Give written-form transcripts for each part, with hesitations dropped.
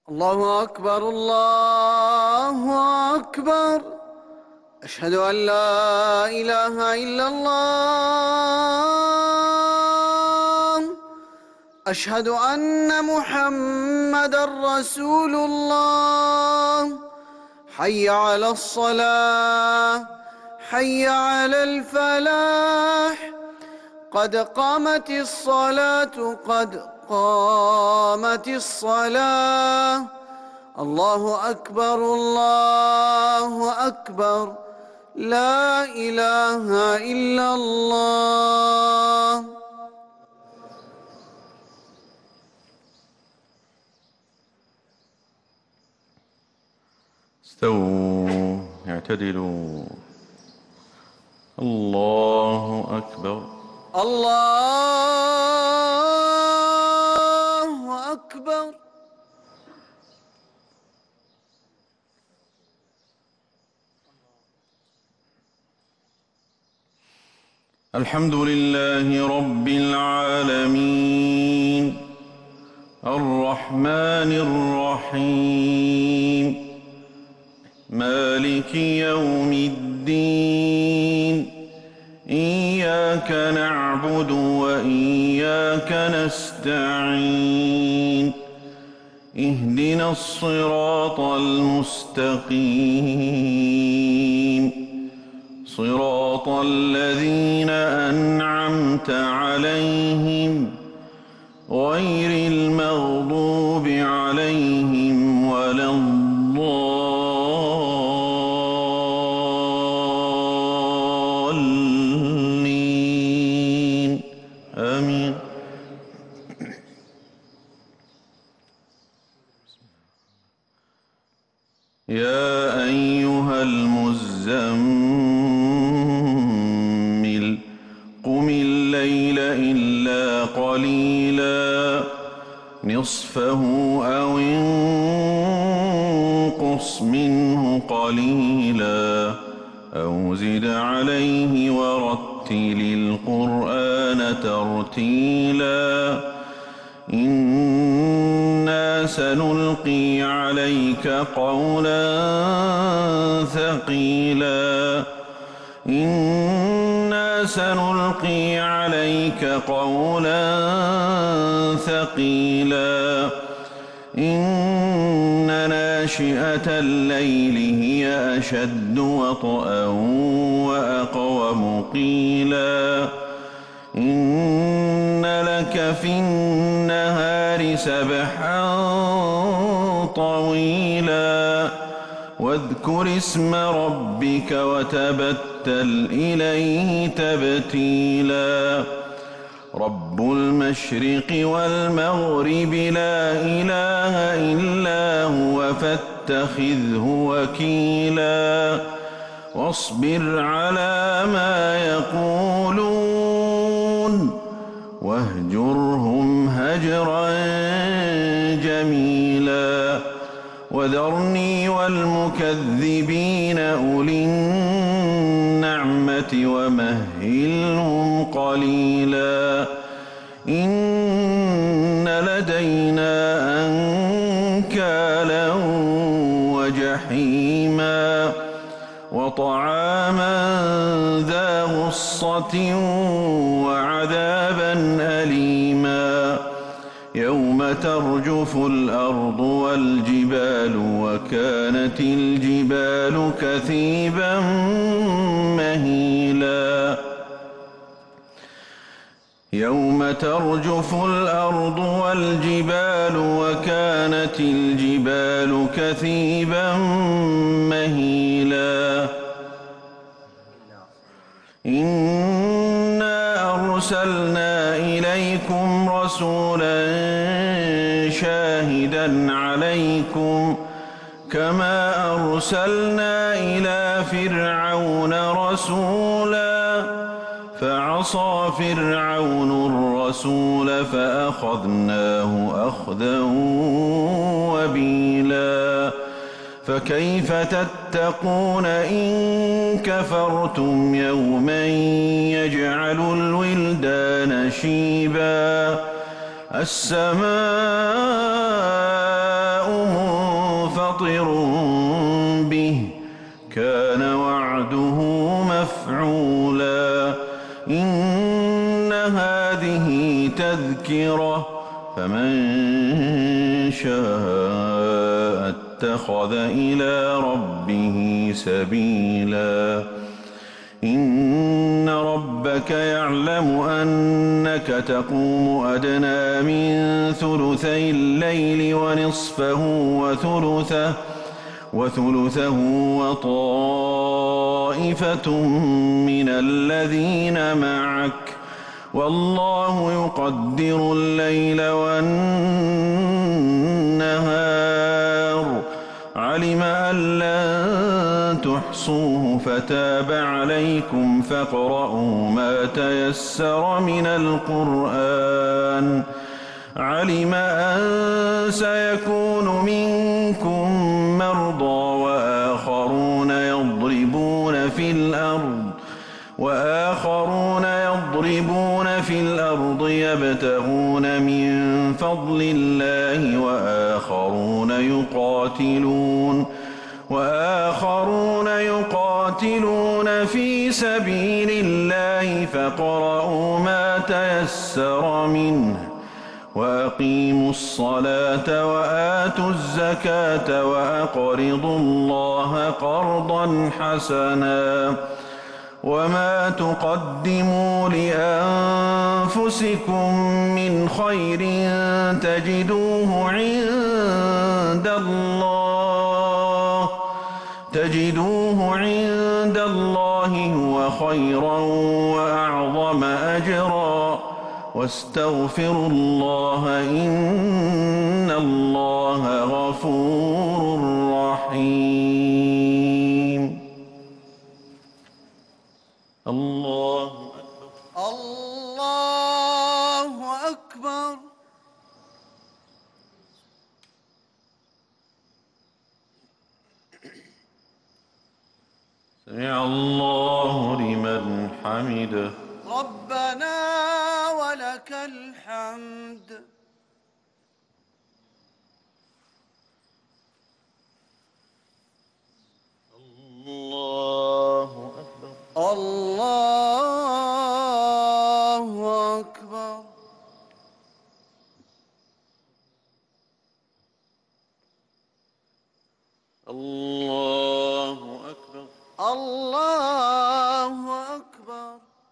الله أكبر الله أكبر. أشهد أن لا إله إلا الله. أشهد أن محمدًا رسول الله. حي على الصلاة، حي على الفلاح. قد قامت الصلاة، قد قامت الصلاة. الله أكبر الله أكبر. لا إله إلا الله. استووا اعتدلوا. الله أكبر. الله أكبر. الحمد لله رب العالمين الرحمن الرحيم مالك يوم الدين. إياك نعبد وإياك نستعين. اهدنا الصراط المستقيم صراط الذين أنعمت عليهم غير المغضوب عليهم ولا الضالين. آمين. يا أيها المزمل قم الليل إلا قليلا نصفه أو انقص منه قليلا أو زد عليه ورتل القرآن ترتيلا. إنا سنلقي عليك قولا ثقيلا. إنا سنلقي عليك قولا ثقيلا. إن ناشئة الليل هي أشد وطئا وأقوم قيلا. إن لك في النهار سبحا طويلا. واذكر اسم ربك وتبتل إليه تبتيلا. رب المشرق والمغرب لا إله إلا هو فاتخذه وكيلا. واصبر على ما يقولون واهجرهم هجرا جميلا. وذرني والمكذبين أولي النعمة ومهلهم قليلا. إن لدينا أنكالا وجحيما وطعاما ذا غصة وعذابا أليما. يوم ترجف الأرض والجبال وكانت الجبال كثيبا مهيلا. يوم ترجف الأرض والجبال وكانت الجبال كثيبا مهيلا. إنا أرسلنا إليكم رسولا شاهدا عليكم كما أرسلنا إلى فرعون رسولا. فعصى فرعون الرسول فأخذناه أخذا وبيلا. فكيف تتقون إن كفرتم يوما يجعل الولدان شيبا. السماء فاطر به كان وعده مفعولا إن هذه تذكرة فمن شاء اتخذ إلى ربه سبيلا إن ربك يعلم أنك تقوم أدنى من ثلثي الليل ونصفه وثلثه وطائفة من الذين معك والله يقدر الليل والنهار علم أن لن تحصوه فتاب عليكم فاقرؤوا ما تيسر من القرآن علم أن سيكون منكم مرضى وآخرون يضربون في الأرض يبتغون من فضل الله وآخرون يقاتلون في سبيل الله فاقرؤوا ما تيسر منه وأقيموا الصلاة وآتوا الزكاة وأقرضوا الله قرضا حسنا وما تقدموا لأنفسكم من خير تجدوه عند الله هو خيرا وأعظم أجرا واستغفروا الله إن الله غفور رحيم. الله أكبر. الله أكبر. سمع الله لمن حمده. ربنا ولك الحمد. الله أكبر. الله أكبر. الله أكبر. الله أكبر.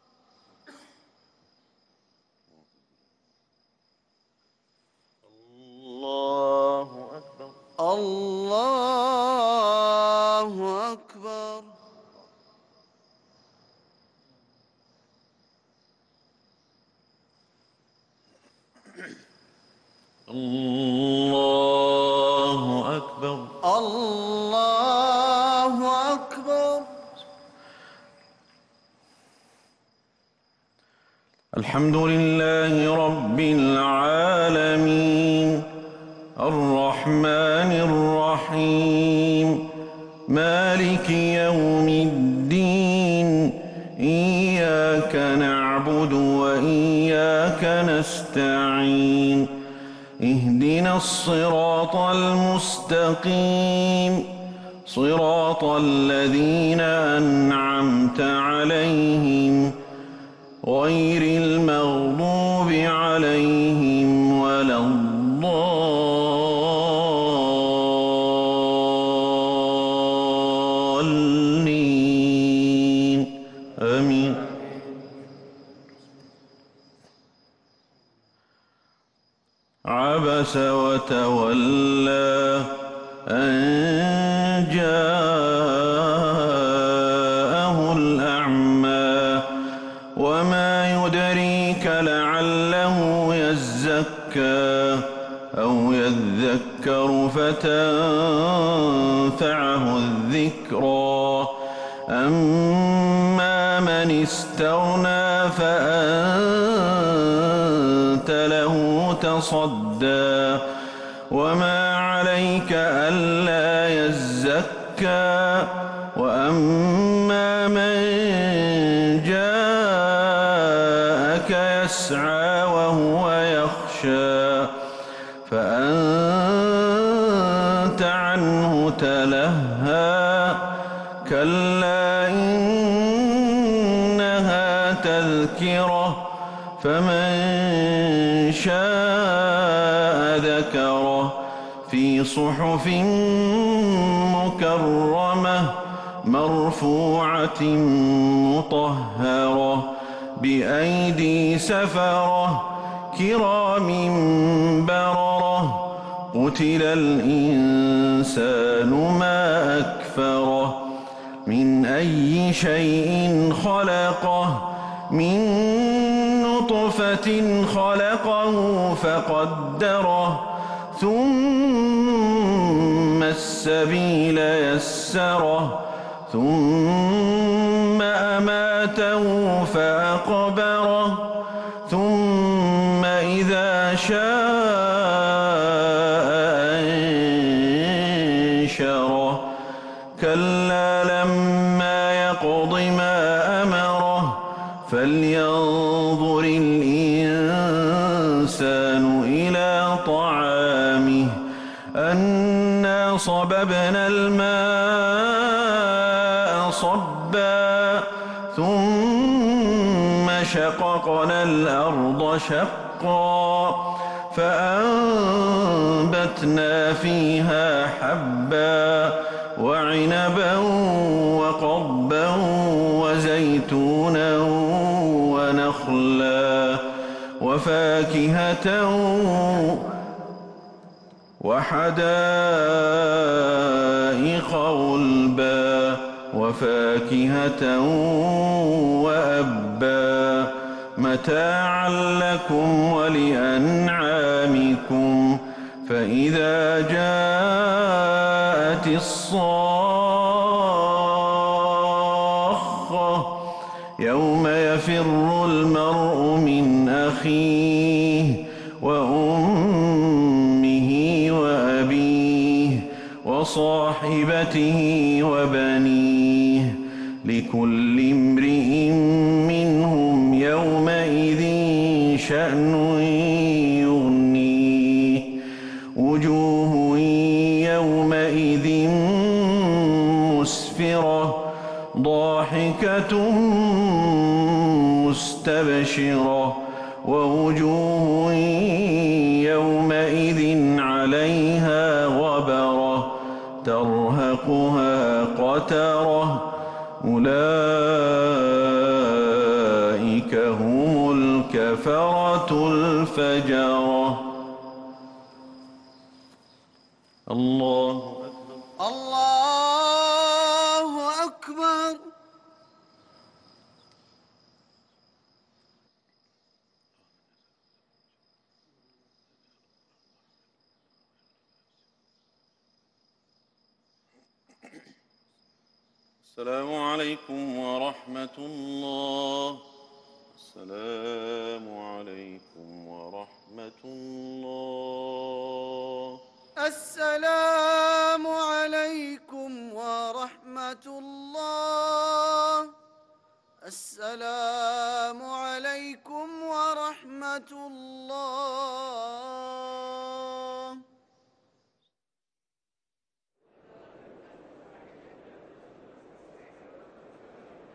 الله أكبر. الله أكبر. الله أكبر. الله أكبر. الحمد لله رب العالمين الرحمن الرحيم مالك يوم الدين إياك نعبد وإياك نستعين اهدنا الصراط المستقيم صراط الذين أنعمت عليهم غير المغضوب عليهم ولا الضالين آمين. عبس وتولى أن جاءه الأعمى وما يدريك لعله يزكى أو يذكر فتنفعه الذكرى أما من استغنى فأنت له تصدى وما عليك ألا يزكى وأما من جاءك يسعى وهو يخشى فأنت عنه تلهى كلا إنها تذكرة فمن شاء ذكره في صحف مكرمة مرفوعة مطهرة بأيدي سفرة كرام بررة قتل الإنسان ما أكفره من أي شيء خلقه من نطفة خلقه فقدره ثم السبيل يسره ثم أماته فأقبره ثم إذا شاء أنشره كلا لما يقض ما أمره فلينظر الإنسان إلى طعامه أنا صببنا الماء صبا ثم شققنا الأرض شقا فأنبتنا فيها حبا وعنبا وقضبا وزيتونا ونخلا وفاكهة وحدائق غلبا وفاكهة وأبا متاعا لكم ولأنعامكم فإذا جاءت الصاخة يوم يفر المرء من أخيه وأمه وأبيه وصاحبته وبنيه لكل امرئ منهم يومئذ شأن يغنيه وجوه يومئذ مسفرة ضاحكة مستبشرة ووجوه يومئذ عليها غبرة ترهقها قترة أولئك هم الكفرة الفجرة الله أكبر الله أكبر. السلام عليكم ورحمة الله. السلام عليكم ورحمة الله. السلام عليكم ورحمة الله. السلام عليكم ورحمة الله.